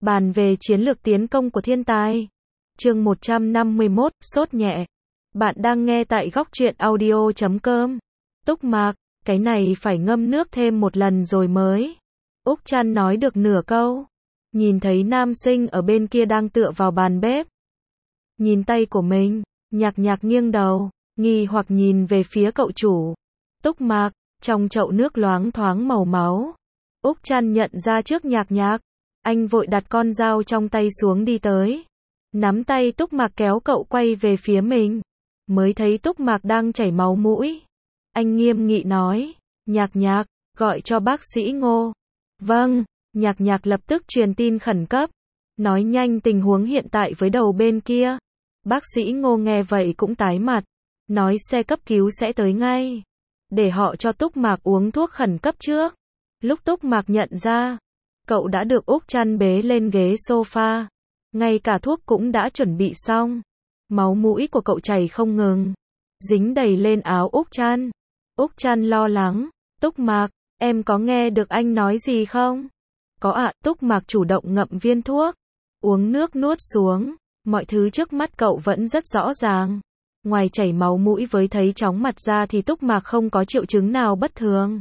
Bàn về chiến lược tiến công của thiên tài. Chương 151, sốt nhẹ. Bạn đang nghe tại góc truyện audio.com. Túc Mạc, cái này phải ngâm nước thêm một lần rồi mới. Úc Trăn nói được nửa câu. Nhìn thấy nam sinh ở bên kia đang tựa vào bàn bếp. Nhìn tay của mình, Nhạc Nhạc nghiêng đầu, nghi hoặc nhìn về phía cậu chủ. Túc Mạc, trong chậu nước loáng thoáng màu máu. Úc Trăn nhận ra trước Nhạc Nhạc. Anh vội đặt con dao trong tay xuống đi tới. Nắm tay Túc Mạc kéo cậu quay về phía mình. Mới thấy Túc Mạc đang chảy máu mũi. Anh nghiêm nghị nói, Nhạc Nhạc, gọi cho bác sĩ Ngô. Vâng, Nhạc Nhạc lập tức truyền tin khẩn cấp. Nói nhanh tình huống hiện tại với đầu bên kia. Bác sĩ Ngô nghe vậy cũng tái mặt. Nói xe cấp cứu sẽ tới ngay. Để họ cho Túc Mạc uống thuốc khẩn cấp trước. Lúc Túc Mạc nhận ra, cậu đã được Úc Trăn bế lên ghế sofa. Ngay cả thuốc cũng đã chuẩn bị xong. Máu mũi của cậu chảy không ngừng. Dính đầy lên áo Úc Trăn. Úc Trăn lo lắng. Túc Mạc, em có nghe được anh nói gì không? Có ạ, Túc Mạc chủ động ngậm viên thuốc. Uống nước nuốt xuống. Mọi thứ trước mắt cậu vẫn rất rõ ràng. Ngoài chảy máu mũi với thấy chóng mặt ra thì Túc Mạc không có triệu chứng nào bất thường.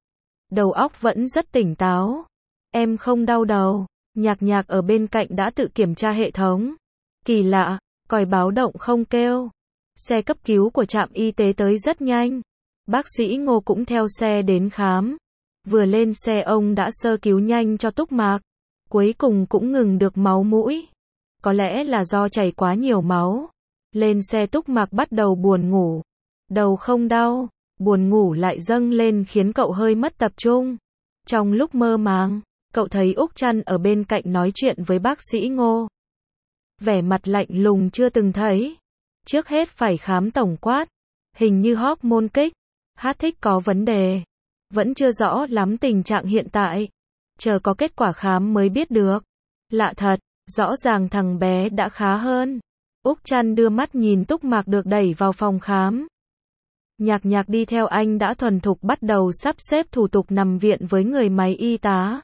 Đầu óc vẫn rất tỉnh táo. Em không đau đầu. Nhạc Nhạc ở bên cạnh đã tự kiểm tra hệ thống. Kỳ lạ, còi báo động không kêu. Xe cấp cứu của trạm y tế tới rất nhanh. Bác sĩ Ngô cũng theo xe đến khám. Vừa lên xe ông đã sơ cứu nhanh cho Túc Mạc. Cuối cùng cũng ngừng được máu mũi. Có lẽ là do chảy quá nhiều máu. Lên xe Túc Mạc bắt đầu buồn ngủ. Đầu không đau, buồn ngủ lại dâng lên khiến cậu hơi mất tập trung. Trong lúc mơ màng, cậu thấy Úc Trăn ở bên cạnh nói chuyện với bác sĩ Ngô. Vẻ mặt lạnh lùng chưa từng thấy. Trước hết phải khám tổng quát. Hình như hormone kích, thích có vấn đề. Vẫn chưa rõ lắm tình trạng hiện tại. Chờ có kết quả khám mới biết được. Lạ thật, rõ ràng thằng bé đã khá hơn. Úc Trăn đưa mắt nhìn Túc Mạc được đẩy vào phòng khám. Nhạc Nhạc đi theo anh đã thuần thục bắt đầu sắp xếp thủ tục nằm viện với người máy y tá.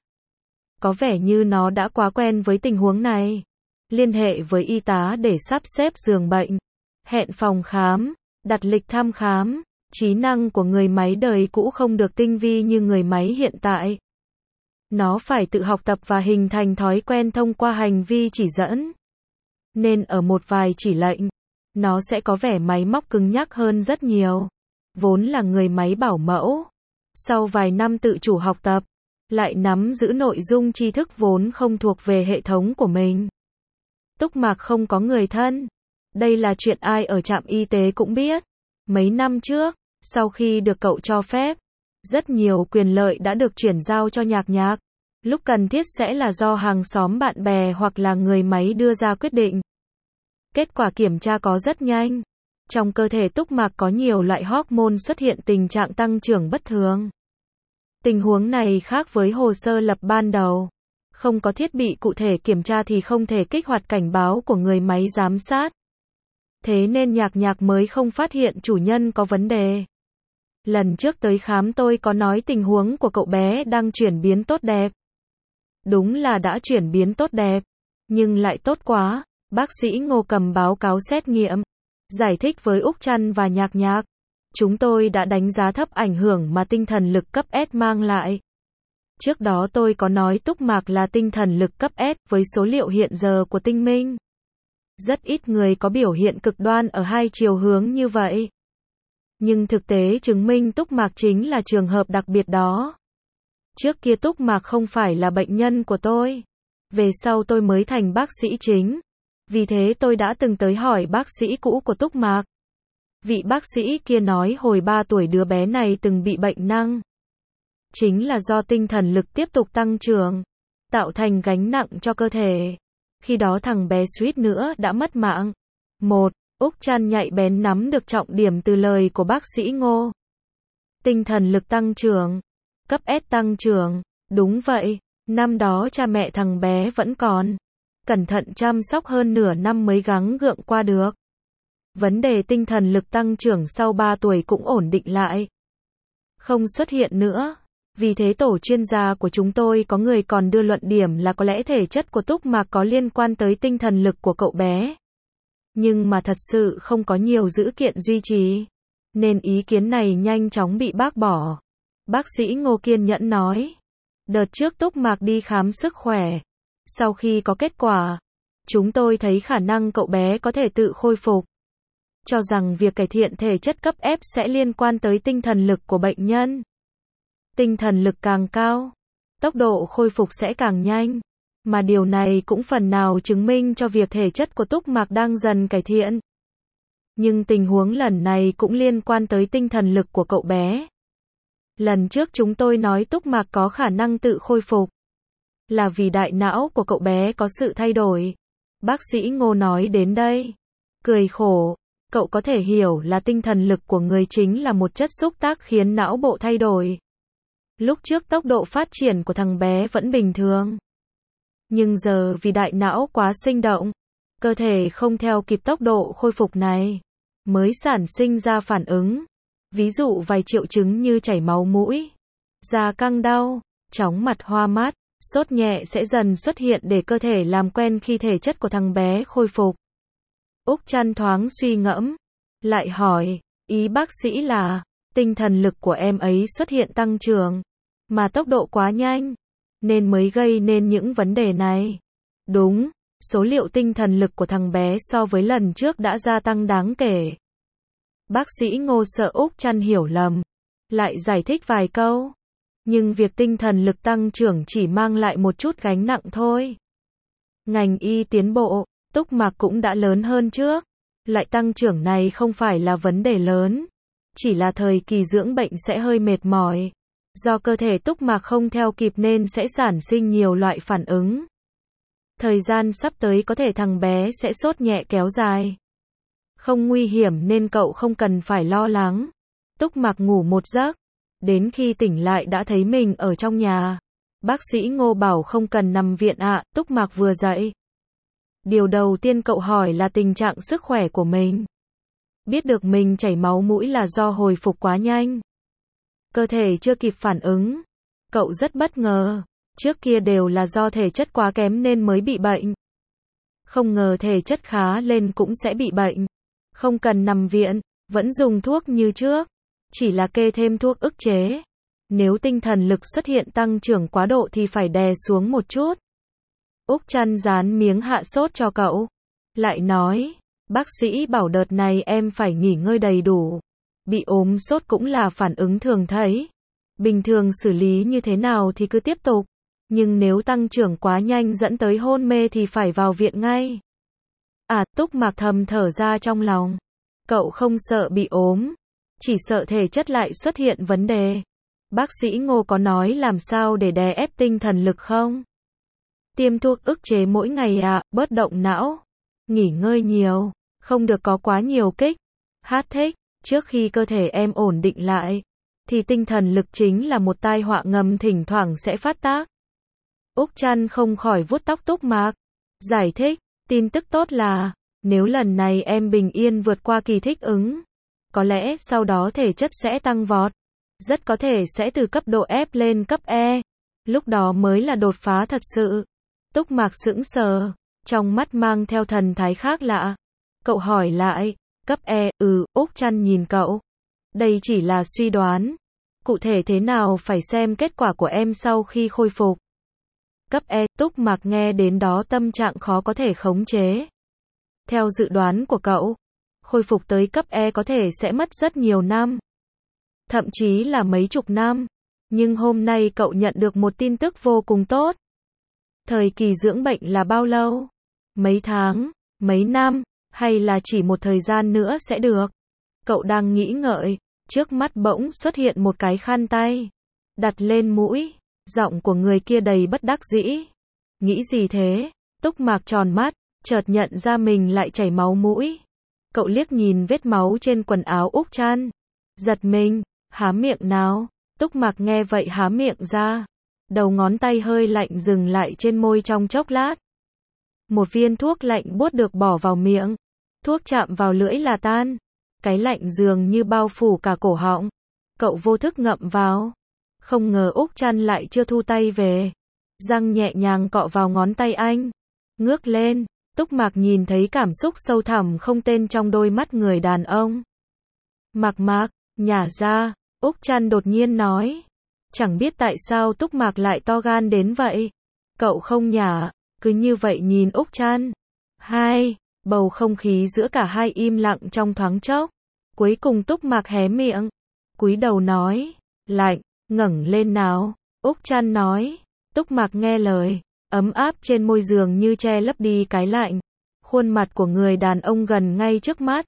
Có vẻ như nó đã quá quen với tình huống này. Liên hệ với y tá để sắp xếp giường bệnh, hẹn phòng khám, đặt lịch thăm khám. Trí năng của người máy đời cũ không được tinh vi như người máy hiện tại. Nó phải tự học tập và hình thành thói quen thông qua hành vi chỉ dẫn. Nên ở một vài chỉ lệnh, nó sẽ có vẻ máy móc cứng nhắc hơn rất nhiều. Vốn là người máy bảo mẫu. Sau vài năm tự chủ học tập, lại nắm giữ nội dung tri thức vốn không thuộc về hệ thống của mình. Túc Mạc không có người thân. Đây là chuyện ai ở trạm y tế cũng biết. Mấy năm trước, sau khi được cậu cho phép, rất nhiều quyền lợi đã được chuyển giao cho Nhạc Nhạc. Lúc cần thiết sẽ là do hàng xóm bạn bè hoặc là người máy đưa ra quyết định. Kết quả kiểm tra có rất nhanh. Trong cơ thể Túc Mạc có nhiều loại hormone xuất hiện tình trạng tăng trưởng bất thường. Tình huống này khác với hồ sơ lập ban đầu. Không có thiết bị cụ thể kiểm tra thì không thể kích hoạt cảnh báo của người máy giám sát. Thế nên Nhạc Nhạc mới không phát hiện chủ nhân có vấn đề. Lần trước tới khám tôi có nói tình huống của cậu bé đang chuyển biến tốt đẹp. Đúng là đã chuyển biến tốt đẹp. Nhưng lại tốt quá. Bác sĩ Ngô cầm báo cáo xét nghiệm. Giải thích với Úc Trăn và Nhạc Nhạc. Chúng tôi đã đánh giá thấp ảnh hưởng mà tinh thần lực cấp S mang lại. Trước đó tôi có nói Túc Mạc là tinh thần lực cấp S với số liệu hiện giờ của tinh minh. Rất ít người có biểu hiện cực đoan ở hai chiều hướng như vậy. Nhưng thực tế chứng minh Túc Mạc chính là trường hợp đặc biệt đó. Trước kia Túc Mạc không phải là bệnh nhân của tôi. Về sau tôi mới thành bác sĩ chính. Vì thế tôi đã từng tới hỏi bác sĩ cũ của Túc Mạc. Vị bác sĩ kia nói hồi 3 tuổi đứa bé này từng bị bệnh nặng. Chính là do tinh thần lực tiếp tục tăng trưởng, tạo thành gánh nặng cho cơ thể. Khi đó thằng bé suýt nữa đã mất mạng. Úc Trăn nhạy bén nắm được trọng điểm từ lời của bác sĩ Ngô. Tinh thần lực tăng trưởng, cấp S tăng trưởng, đúng vậy, năm đó cha mẹ thằng bé vẫn còn. Cẩn thận chăm sóc hơn nửa năm mới gắng gượng qua được. Vấn đề tinh thần lực tăng trưởng sau 3 tuổi cũng ổn định lại. Không xuất hiện nữa. Vì thế tổ chuyên gia của chúng tôi có người còn đưa luận điểm là có lẽ thể chất của Túc Mạc có liên quan tới tinh thần lực của cậu bé. Nhưng mà thật sự không có nhiều dữ kiện duy trì, nên ý kiến này nhanh chóng bị bác bỏ. Bác sĩ Ngô kiên nhẫn nói. Đợt trước Túc Mạc đi khám sức khỏe. Sau khi có kết quả, chúng tôi thấy khả năng cậu bé có thể tự khôi phục. Cho rằng việc cải thiện thể chất cấp F sẽ liên quan tới tinh thần lực của bệnh nhân. Tinh thần lực càng cao, tốc độ khôi phục sẽ càng nhanh. Mà điều này cũng phần nào chứng minh cho việc thể chất của Túc Mạc đang dần cải thiện. Nhưng tình huống lần này cũng liên quan tới tinh thần lực của cậu bé. Lần trước chúng tôi nói Túc Mạc có khả năng tự khôi phục, là vì đại não của cậu bé có sự thay đổi. Bác sĩ Ngô nói đến đây, cười khổ. Cậu có thể hiểu là tinh thần lực của người chính là một chất xúc tác khiến não bộ thay đổi. Lúc trước tốc độ phát triển của thằng bé vẫn bình thường. Nhưng giờ vì đại não quá sinh động, cơ thể không theo kịp tốc độ khôi phục này, mới sản sinh ra phản ứng. Ví dụ vài triệu chứng như chảy máu mũi, da căng đau, chóng mặt hoa mắt, sốt nhẹ sẽ dần xuất hiện để cơ thể làm quen khi thể chất của thằng bé khôi phục. Úc Trăn thoáng suy ngẫm, lại hỏi, ý bác sĩ là, tinh thần lực của em ấy xuất hiện tăng trưởng, mà tốc độ quá nhanh, nên mới gây nên những vấn đề này. Đúng, số liệu tinh thần lực của thằng bé so với lần trước đã gia tăng đáng kể. Bác sĩ Ngô sợ Úc Trăn hiểu lầm, lại giải thích vài câu. Nhưng việc tinh thần lực tăng trưởng chỉ mang lại một chút gánh nặng thôi. Ngành y tiến bộ, Túc Mạc cũng đã lớn hơn trước. Loại tăng trưởng này không phải là vấn đề lớn, chỉ là thời kỳ dưỡng bệnh sẽ hơi mệt mỏi. Do cơ thể Túc Mạc không theo kịp nên sẽ sản sinh nhiều loại phản ứng. Thời gian sắp tới có thể thằng bé sẽ sốt nhẹ kéo dài. Không nguy hiểm nên cậu không cần phải lo lắng. Túc Mạc ngủ một giấc, đến khi tỉnh lại đã thấy mình ở trong nhà. Bác sĩ Ngô bảo không cần nằm viện ạ. Túc Mạc vừa dậy, điều đầu tiên cậu hỏi là tình trạng sức khỏe của mình. Biết được mình chảy máu mũi là do hồi phục quá nhanh, cơ thể chưa kịp phản ứng. Cậu rất bất ngờ, trước kia đều là do thể chất quá kém nên mới bị bệnh. Không ngờ thể chất khá lên cũng sẽ bị bệnh. Không cần nằm viện, vẫn dùng thuốc như trước, chỉ là kê thêm thuốc ức chế. Nếu tinh thần lực xuất hiện tăng trưởng quá độ thì phải đè xuống một chút. Úc Trăn dán miếng hạ sốt cho cậu, lại nói, bác sĩ bảo đợt này em phải nghỉ ngơi đầy đủ. Bị ốm sốt cũng là phản ứng thường thấy. Bình thường xử lý như thế nào thì cứ tiếp tục. Nhưng nếu tăng trưởng quá nhanh dẫn tới hôn mê thì phải vào viện ngay. Túc Mạc thầm thở ra trong lòng. Cậu không sợ bị ốm, chỉ sợ thể chất lại xuất hiện vấn đề. Bác sĩ Ngô có nói làm sao để đè ép tinh thần lực không? Tiêm thuốc ức chế mỗi ngày bớt động não. Nghỉ ngơi nhiều, không được có quá nhiều kích thích. Trước khi cơ thể em ổn định lại, thì tinh thần lực chính là một tai họa ngầm thỉnh thoảng sẽ phát tác. Úc Trăn không khỏi vuốt tóc Túc Mạc, giải thích, tin tức tốt là, nếu lần này em bình yên vượt qua kỳ thích ứng, có lẽ sau đó thể chất sẽ tăng vọt. Rất có thể sẽ từ cấp độ F lên cấp E. Lúc đó mới là đột phá thật sự. Túc Mạc sững sờ, trong mắt mang theo thần thái khác lạ. Cậu hỏi lại, cấp E, Úc Trăn nhìn cậu. Đây chỉ là suy đoán. Cụ thể thế nào phải xem kết quả của em sau khi khôi phục. Cấp E, Túc Mạc nghe đến đó tâm trạng khó có thể khống chế. Theo dự đoán của cậu, khôi phục tới cấp E có thể sẽ mất rất nhiều năm. Thậm chí là mấy chục năm. Nhưng hôm nay cậu nhận được một tin tức vô cùng tốt. Thời kỳ dưỡng bệnh là bao lâu? Mấy tháng? Mấy năm? Hay là chỉ một thời gian nữa sẽ được? Cậu đang nghĩ ngợi, trước mắt bỗng xuất hiện một cái khăn tay, đặt lên mũi. Giọng của người kia đầy bất đắc dĩ. Nghĩ gì thế? Túc Mạc tròn mắt, chợt nhận ra mình lại chảy máu mũi. Cậu liếc nhìn vết máu trên quần áo Úc Trăn, giật mình, há miệng nào. Túc Mạc nghe vậy há miệng ra, đầu ngón tay hơi lạnh dừng lại trên môi trong chốc lát. Một viên thuốc lạnh buốt được bỏ vào miệng, thuốc chạm vào lưỡi là tan, cái lạnh dường như bao phủ cả cổ họng. Cậu vô thức ngậm vào, Không ngờ Úc Trăn lại chưa thu tay về. Răng nhẹ nhàng cọ vào ngón tay anh. Ngước lên, Túc Mạc nhìn thấy cảm xúc sâu thẳm không tên trong đôi mắt người đàn ông. Mạc, nhả ra, Úc Trăn đột nhiên nói. Chẳng biết tại sao Túc Mạc lại to gan đến vậy. Cậu không nhả, cứ như vậy nhìn Úc Trăn. Bầu không khí giữa cả hai im lặng trong thoáng chốc. Cuối cùng Túc Mạc hé miệng, cúi đầu nói, lạnh, ngẩng lên nào. Úc Trăn nói. Túc Mạc nghe lời, ấm áp trên môi giường như che lấp đi cái lạnh. Khuôn mặt của người đàn ông gần ngay trước mắt.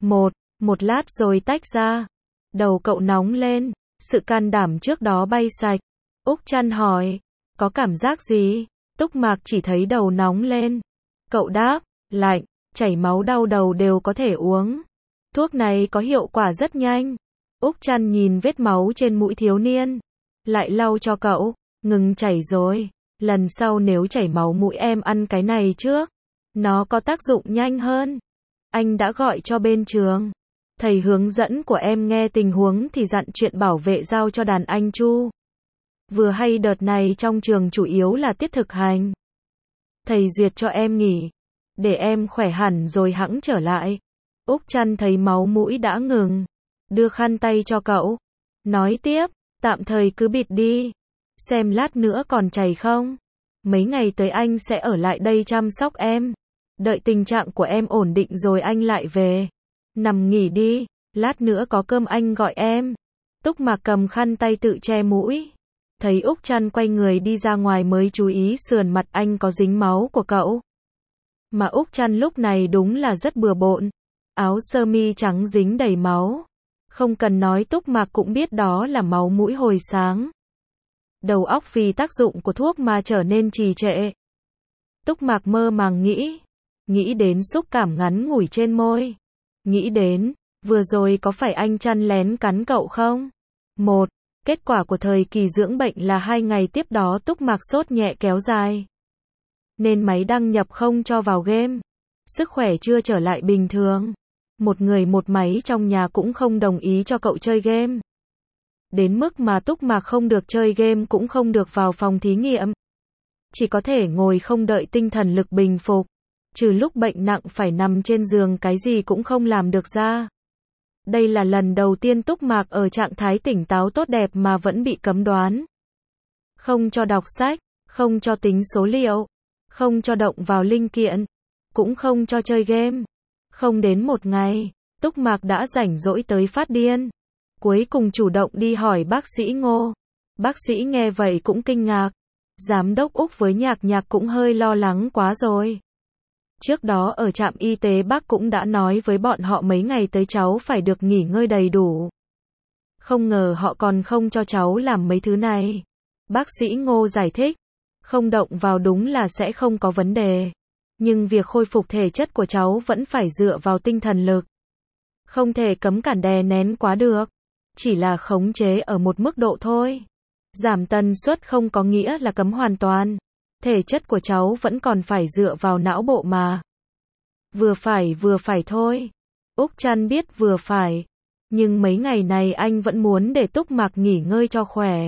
Một lát rồi tách ra. Đầu cậu nóng lên, sự can đảm trước đó bay sạch. Úc Trăn hỏi, có cảm giác gì? Túc Mạc chỉ thấy đầu nóng lên. Cậu đáp, lạnh, chảy máu đau đầu đều có thể uống. Thuốc này có hiệu quả rất nhanh. Úc Trăn nhìn vết máu trên mũi thiếu niên. Lại lau cho cậu, ngừng chảy rồi. Lần sau nếu chảy máu mũi em ăn cái này trước. Nó có tác dụng nhanh hơn. Anh đã gọi cho bên trường. Thầy hướng dẫn của em nghe tình huống thì dặn chuyện bảo vệ giao cho đàn anh Chu. Vừa hay đợt này trong trường chủ yếu là tiết thực hành. Thầy duyệt cho em nghỉ. Để em khỏe hẳn rồi hẵng trở lại. Úc Trăn thấy máu mũi đã ngừng. Đưa khăn tay cho cậu. Nói tiếp, tạm thời cứ bịt đi. Xem lát nữa còn chảy không. Mấy ngày tới anh sẽ ở lại đây chăm sóc em. Đợi tình trạng của em ổn định rồi anh lại về. Nằm nghỉ đi, lát nữa có cơm anh gọi em. Túc Mạc cầm khăn tay tự che mũi. Thấy Úc Trăn quay người đi ra ngoài mới chú ý sườn mặt anh có dính máu của cậu. Mà Úc Trăn lúc này đúng là rất bừa bộn. Áo sơ mi trắng dính đầy máu. Không cần nói Túc Mạc cũng biết đó là máu mũi hồi sáng. Đầu óc vì tác dụng của thuốc mà trở nên trì trệ. Túc Mạc mơ màng nghĩ đến xúc cảm ngắn ngủi trên môi. Nghĩ đến, vừa rồi có phải anh Trăn lén cắn cậu không? Kết quả của thời kỳ dưỡng bệnh là 2 ngày tiếp đó Túc Mạc sốt nhẹ kéo dài. Nên máy đăng nhập không cho vào game. Sức khỏe chưa trở lại bình thường. Một người một máy trong nhà cũng không đồng ý cho cậu chơi game. Đến mức mà Túc Mạc không được chơi game cũng không được vào phòng thí nghiệm. Chỉ có thể ngồi không đợi tinh thần lực bình phục. Trừ lúc bệnh nặng phải nằm trên giường cái gì cũng không làm được ra. Đây là lần đầu tiên Túc Mạc ở trạng thái tỉnh táo tốt đẹp mà vẫn bị cấm đoán. Không cho đọc sách, không cho tính số liệu, không cho động vào linh kiện, cũng không cho chơi game. Không đến một ngày, Túc Mạc đã rảnh rỗi tới phát điên. Cuối cùng chủ động đi hỏi bác sĩ Ngô. Bác sĩ nghe vậy cũng kinh ngạc. Giám đốc Úc với Nhạc cũng hơi lo lắng quá rồi. Trước đó ở trạm y tế bác cũng đã nói với bọn họ mấy ngày tới cháu phải được nghỉ ngơi đầy đủ. Không ngờ họ còn không cho cháu làm mấy thứ này. Bác sĩ Ngô giải thích. Không động vào đúng là sẽ không có vấn đề. Nhưng việc khôi phục thể chất của cháu vẫn phải dựa vào tinh thần lực. Không thể cấm cản đè nén quá được. Chỉ là khống chế ở một mức độ thôi. Giảm tần suất không có nghĩa là cấm hoàn toàn. Thể chất của cháu vẫn còn phải dựa vào não bộ mà. Vừa phải thôi. Úc Trăn biết vừa phải. Nhưng mấy ngày này anh vẫn muốn để Túc Mạc nghỉ ngơi cho khỏe.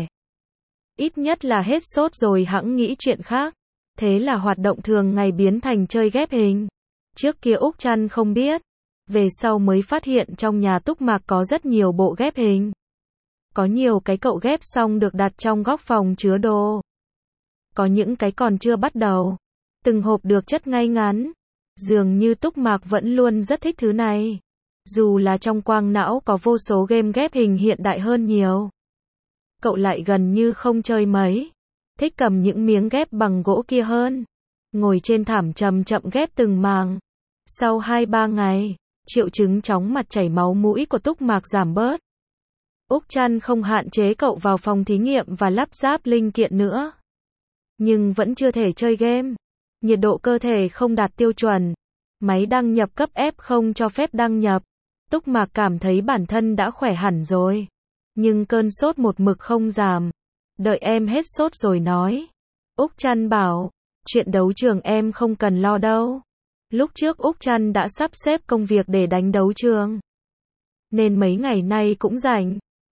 Ít nhất là hết sốt rồi hẵng nghĩ chuyện khác. Thế là hoạt động thường ngày biến thành chơi ghép hình. Trước kia Úc Trăn không biết. Về sau mới phát hiện trong nhà Túc Mạc có rất nhiều bộ ghép hình. Có nhiều cái cậu ghép xong được đặt trong góc phòng chứa đồ. Có những cái còn chưa bắt đầu. Từng hộp được chất ngay ngắn. Dường như Túc Mạc vẫn luôn rất thích thứ này. Dù là trong quang não có vô số game ghép hình hiện đại hơn nhiều. Cậu lại gần như không chơi mấy. Thích cầm những miếng ghép bằng gỗ kia hơn. Ngồi trên thảm chậm ghép từng màng. Sau 2-3 ngày, triệu chứng chóng mặt chảy máu mũi của Túc Mạc giảm bớt. Úc Trăn không hạn chế cậu vào phòng thí nghiệm và lắp ráp linh kiện nữa. Nhưng vẫn chưa thể chơi game. Nhiệt độ cơ thể không đạt tiêu chuẩn. Máy đăng nhập cấp F không cho phép đăng nhập. Túc Mạc cảm thấy bản thân đã khỏe hẳn rồi. Nhưng cơn sốt một mực không giảm. Đợi em hết sốt rồi nói. Úc Trăn bảo, chuyện đấu trường em không cần lo đâu. Lúc trước Úc Trăn đã sắp xếp công việc để đánh đấu trường. Nên mấy ngày nay cũng rảnh.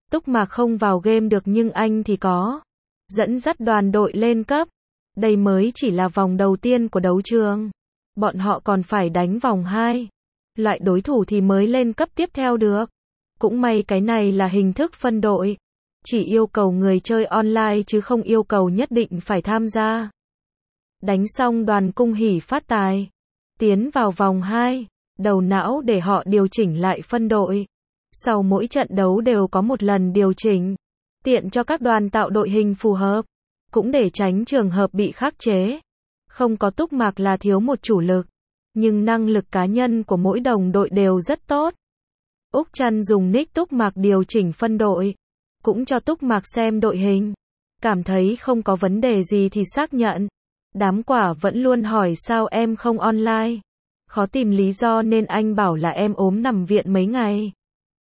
Túc Mạc không vào game được nhưng anh thì có. Dẫn dắt đoàn đội lên cấp. Đây mới chỉ là vòng đầu tiên của đấu trường. Bọn họ còn phải đánh vòng 2. Loại đối thủ thì mới lên cấp tiếp theo được. Cũng may cái này là hình thức phân đội. Chỉ yêu cầu người chơi online chứ không yêu cầu nhất định phải tham gia. Đánh xong đoàn cung hỉ phát tài. Tiến vào vòng 2. Đầu não để họ điều chỉnh lại phân đội. Sau mỗi trận đấu đều có một lần điều chỉnh. Tiện cho các đoàn tạo đội hình phù hợp. Cũng để tránh trường hợp bị khắc chế. Không có Túc Mạc là thiếu một chủ lực. Nhưng năng lực cá nhân của mỗi đồng đội đều rất tốt. Úc Trăn dùng nick Túc Mạc điều chỉnh phân đội. Cũng cho Túc Mạc xem đội hình. Cảm thấy không có vấn đề gì thì xác nhận. Đám quả vẫn luôn hỏi sao em không online. Khó tìm lý do nên anh bảo là em ốm nằm viện mấy ngày.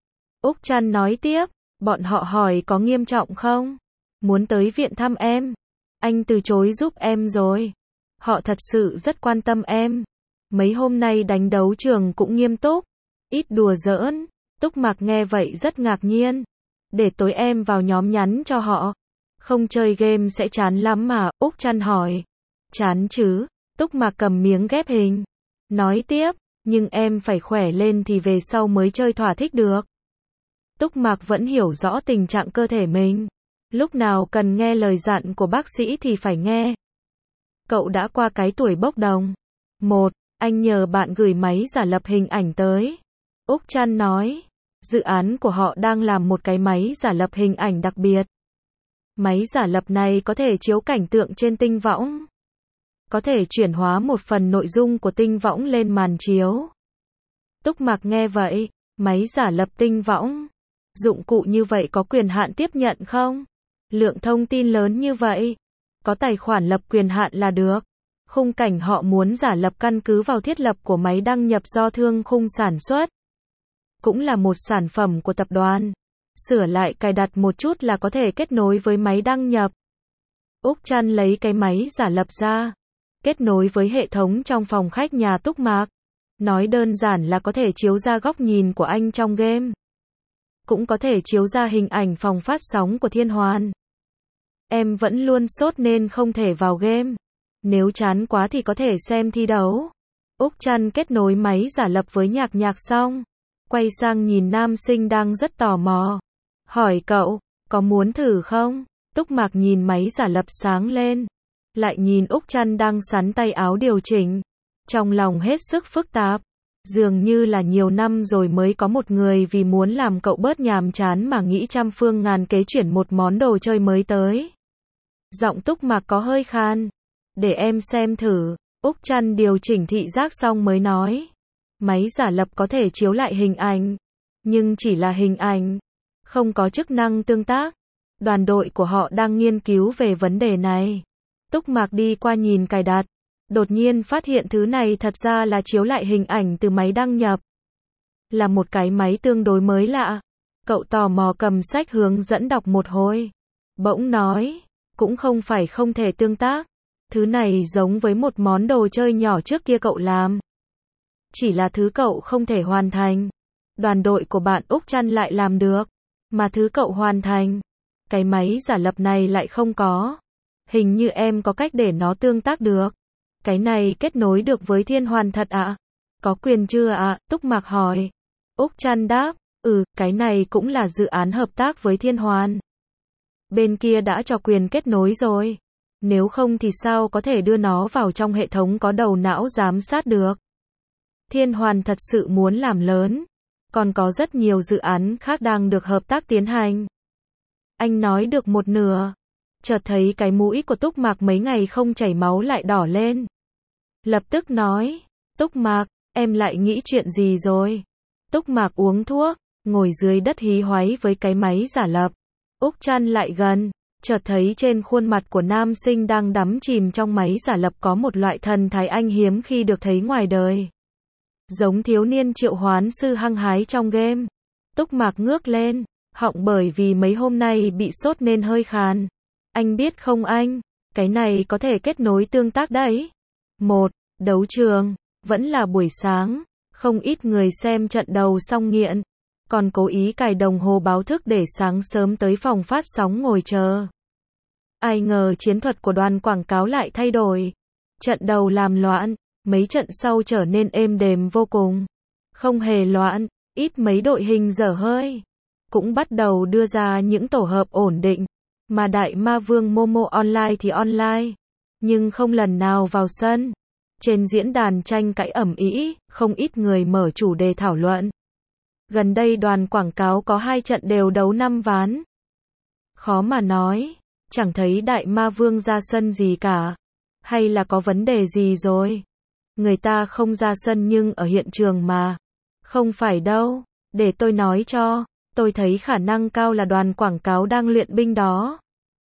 Úc Trăn nói tiếp, bọn họ hỏi có nghiêm trọng không? Muốn tới viện thăm em. Anh từ chối giúp em rồi. Họ thật sự rất quan tâm em. Mấy hôm nay đánh đấu trường cũng nghiêm túc. Ít đùa giỡn. Túc Mạc nghe vậy rất ngạc nhiên. Để tối em vào nhóm nhắn cho họ. Không chơi game sẽ chán lắm mà, Úc Trăn hỏi. Chán chứ, Túc Mạc cầm miếng ghép hình. Nói tiếp, nhưng em phải khỏe lên thì về sau mới chơi thỏa thích được. Túc Mạc vẫn hiểu rõ tình trạng cơ thể mình. Lúc nào cần nghe lời dặn của bác sĩ thì phải nghe. Cậu đã qua cái tuổi bốc đồng. 1. Anh nhờ bạn gửi máy giả lập hình ảnh tới. Úc Trăn nói. Dự án của họ đang làm một cái máy giả lập hình ảnh đặc biệt. Máy giả lập này có thể chiếu cảnh tượng trên tinh võng. Có thể chuyển hóa một phần nội dung của tinh võng lên màn chiếu. Túc Mạc nghe vậy, máy giả lập tinh võng. Dụng cụ như vậy có quyền hạn tiếp nhận không? Lượng thông tin lớn như vậy. Có tài khoản lập quyền hạn là được. Khung cảnh họ muốn giả lập căn cứ vào thiết lập của máy đăng nhập do Thương Khung sản xuất. Cũng là một sản phẩm của tập đoàn. Sửa lại cài đặt một chút là có thể kết nối với máy đăng nhập. Úc Trăn lấy cái máy giả lập ra. Kết nối với hệ thống trong phòng khách nhà Túc Mạc. Nói đơn giản là có thể chiếu ra góc nhìn của anh trong game. Cũng có thể chiếu ra hình ảnh phòng phát sóng của Thiên Hoàn. Em vẫn luôn sốt nên không thể vào game. Nếu chán quá thì có thể xem thi đấu. Úc Trăn kết nối máy giả lập với nhạc xong. Quay sang nhìn nam sinh đang rất tò mò. Hỏi cậu, có muốn thử không? Túc Mạc nhìn máy giả lập sáng lên. Lại nhìn Úc Trăn đang sắn tay áo điều chỉnh. Trong lòng hết sức phức tạp. Dường như là nhiều năm rồi mới có một người vì muốn làm cậu bớt nhàm chán mà nghĩ trăm phương ngàn kế chuyển một món đồ chơi mới tới. Giọng Túc Mạc có hơi khan. Để em xem thử. Úc Trăn điều chỉnh thị giác xong mới nói. Máy giả lập có thể chiếu lại hình ảnh. Nhưng chỉ là hình ảnh. Không có chức năng tương tác. Đoàn đội của họ đang nghiên cứu về vấn đề này. Túc Mạc đi qua nhìn cài đặt. Đột nhiên phát hiện thứ này thật ra là chiếu lại hình ảnh từ máy đăng nhập. Là một cái máy tương đối mới lạ. Cậu tò mò cầm sách hướng dẫn đọc một hồi. Bỗng nói. Cũng không phải không thể tương tác. Thứ này giống với một món đồ chơi nhỏ trước kia cậu làm. Chỉ là thứ cậu không thể hoàn thành. Đoàn đội của bạn Úc Trăn lại làm được. Mà thứ cậu hoàn thành. Cái máy giả lập này lại không có. Hình như em có cách để nó tương tác được. Cái này kết nối được với Thiên Hoàn thật ạ? Có quyền chưa ạ? Túc Mạc hỏi. Úc Trăn đáp. Cái này cũng là dự án hợp tác với Thiên Hoàn. Bên kia đã cho quyền kết nối rồi. Nếu không thì sao có thể đưa nó vào trong hệ thống có đầu não giám sát được. Thiên Hoàn thật sự muốn làm lớn. Còn có rất nhiều dự án khác đang được hợp tác tiến hành. Anh nói được một nửa. Chợt thấy cái mũi của Túc Mạc mấy ngày không chảy máu lại đỏ lên. Lập tức nói. Túc Mạc, em lại nghĩ chuyện gì rồi? Túc Mạc uống thuốc, ngồi dưới đất hí hoáy với cái máy giả lập. Úc Trăn lại gần. Chợt thấy trên khuôn mặt của nam sinh đang đắm chìm trong máy giả lập có một loại thần thái anh hiếm khi được thấy ngoài đời. Giống thiếu niên triệu hoán sư hăng hái trong game. Túc Mạc ngước lên, họng bởi vì mấy hôm nay bị sốt nên hơi khàn. Anh biết không anh, cái này có thể kết nối tương tác đấy. 1. Đấu trường, vẫn là buổi sáng, không ít người xem trận đầu xong nghiện. còn cố ý cài đồng hồ báo thức để sáng sớm tới phòng phát sóng ngồi chờ. Ai ngờ chiến thuật của đoàn quảng cáo lại thay đổi. Trận đầu làm loạn, mấy trận sau trở nên êm đềm vô cùng. Không hề loạn, ít mấy đội hình dở hơi. Cũng bắt đầu đưa ra những tổ hợp ổn định. Mà đại ma vương Momo online thì online. Nhưng không lần nào vào sân. Trên diễn đàn tranh cãi ầm ĩ, không ít người mở chủ đề thảo luận. Gần đây đoàn quảng cáo có 2 trận đều đấu 5 ván. Khó mà nói, chẳng thấy đại ma vương ra sân gì cả. Hay là có vấn đề gì rồi? Người ta không ra sân nhưng ở hiện trường mà. Không phải đâu, để tôi nói cho, tôi thấy khả năng cao là đoàn quảng cáo đang luyện binh đó.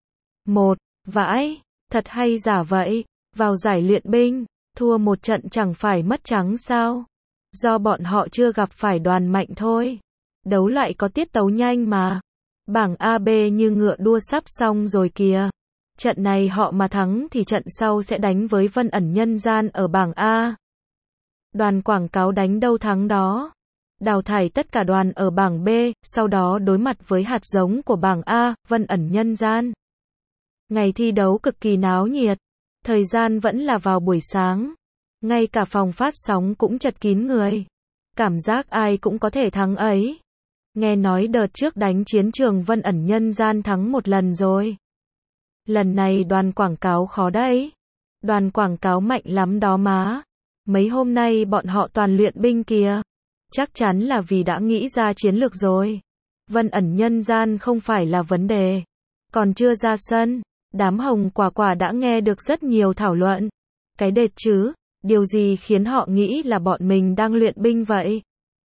Vãi, thật hay giả vậy, vào giải luyện binh, thua một trận chẳng phải mất trắng sao? Do bọn họ chưa gặp phải đoàn mạnh thôi. Đấu lại có tiết tấu nhanh mà. Bảng AB như ngựa đua sắp xong rồi kìa. Trận này họ mà thắng thì trận sau sẽ đánh với Vân Ẩn Nhân Gian ở bảng A. Đoàn quảng cáo đánh đâu thắng đó. Đào thải tất cả đoàn ở bảng B, sau đó đối mặt với hạt giống của bảng A, Vân Ẩn Nhân Gian. Ngày thi đấu cực kỳ náo nhiệt. Thời gian vẫn là vào buổi sáng. Ngay cả phòng phát sóng cũng chật kín người. Cảm giác ai cũng có thể thắng ấy. Nghe nói đợt trước đánh chiến trường Vân Ẩn Nhân Gian thắng một lần rồi. Lần này đoàn quảng cáo khó đấy. Đoàn quảng cáo mạnh lắm đó má. Mấy hôm nay bọn họ toàn luyện binh kìa. Chắc chắn là vì đã nghĩ ra chiến lược rồi. Vân Ẩn Nhân Gian không phải là vấn đề. Còn chưa ra sân, đám hồng quả quả đã nghe được rất nhiều thảo luận. Cái đệt chứ, điều gì khiến họ nghĩ là bọn mình đang luyện binh vậy?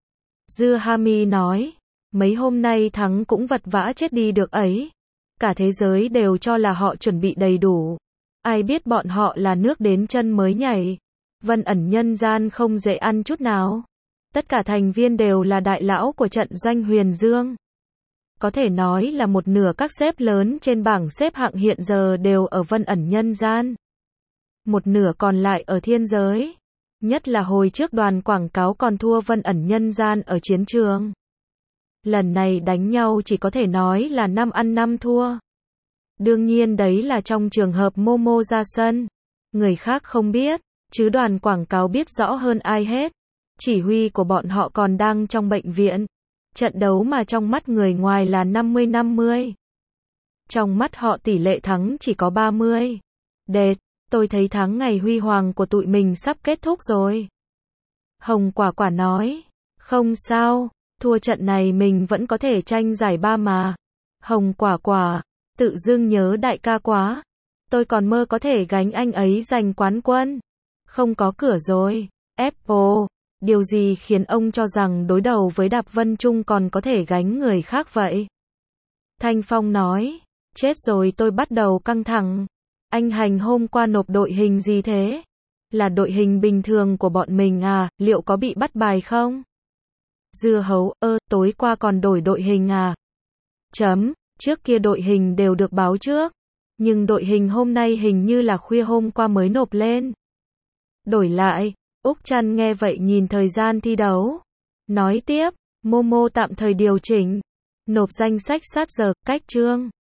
Dư Hami nói, mấy hôm nay thắng cũng vật vã chết đi được ấy. Cả thế giới đều cho là họ chuẩn bị đầy đủ. Ai biết bọn họ là nước đến chân mới nhảy. Vân Ẩn Nhân Gian không dễ ăn chút nào. Tất cả thành viên đều là đại lão của trận doanh Huyền Dương. Có thể nói là một nửa các xếp lớn trên bảng xếp hạng hiện giờ đều ở Vân Ẩn Nhân Gian. Một nửa còn lại ở thiên giới. Nhất là hồi trước đoàn quảng cáo còn thua Vân Ẩn Nhân Gian ở chiến trường. Lần này đánh nhau chỉ có thể nói là 5 ăn 5 thua. Đương nhiên đấy là trong trường hợp Momo ra sân. Người khác không biết, chứ đoàn quảng cáo biết rõ hơn ai hết. Chỉ huy của bọn họ còn đang trong bệnh viện. Trận đấu mà trong mắt người ngoài là 50-50. Trong mắt họ tỷ lệ thắng chỉ có 30. Đệt, tôi thấy tháng ngày huy hoàng của tụi mình sắp kết thúc rồi. Hồng quả quả nói, không sao, thua trận này mình vẫn có thể tranh giải 3 mà. Hồng quả quả, tự dưng nhớ đại ca quá. Tôi còn mơ có thể gánh anh ấy giành quán quân. Không có cửa rồi. Apple, điều gì khiến ông cho rằng đối đầu với Đạp Vân Trung còn có thể gánh người khác vậy? Thanh Phong nói, chết rồi, tôi bắt đầu căng thẳng. Anh Hành hôm qua nộp đội hình gì thế? Là đội hình bình thường của bọn mình à, liệu có bị bắt bài không? Dưa hấu, tối qua còn đổi đội hình à? Trước kia đội hình đều được báo trước. Nhưng đội hình hôm nay hình như là khuya hôm qua mới nộp lên. Đổi lại, Úc Trăn nghe vậy nhìn thời gian thi đấu. Nói tiếp, Momo tạm thời điều chỉnh. Nộp danh sách sát giờ, cách chương.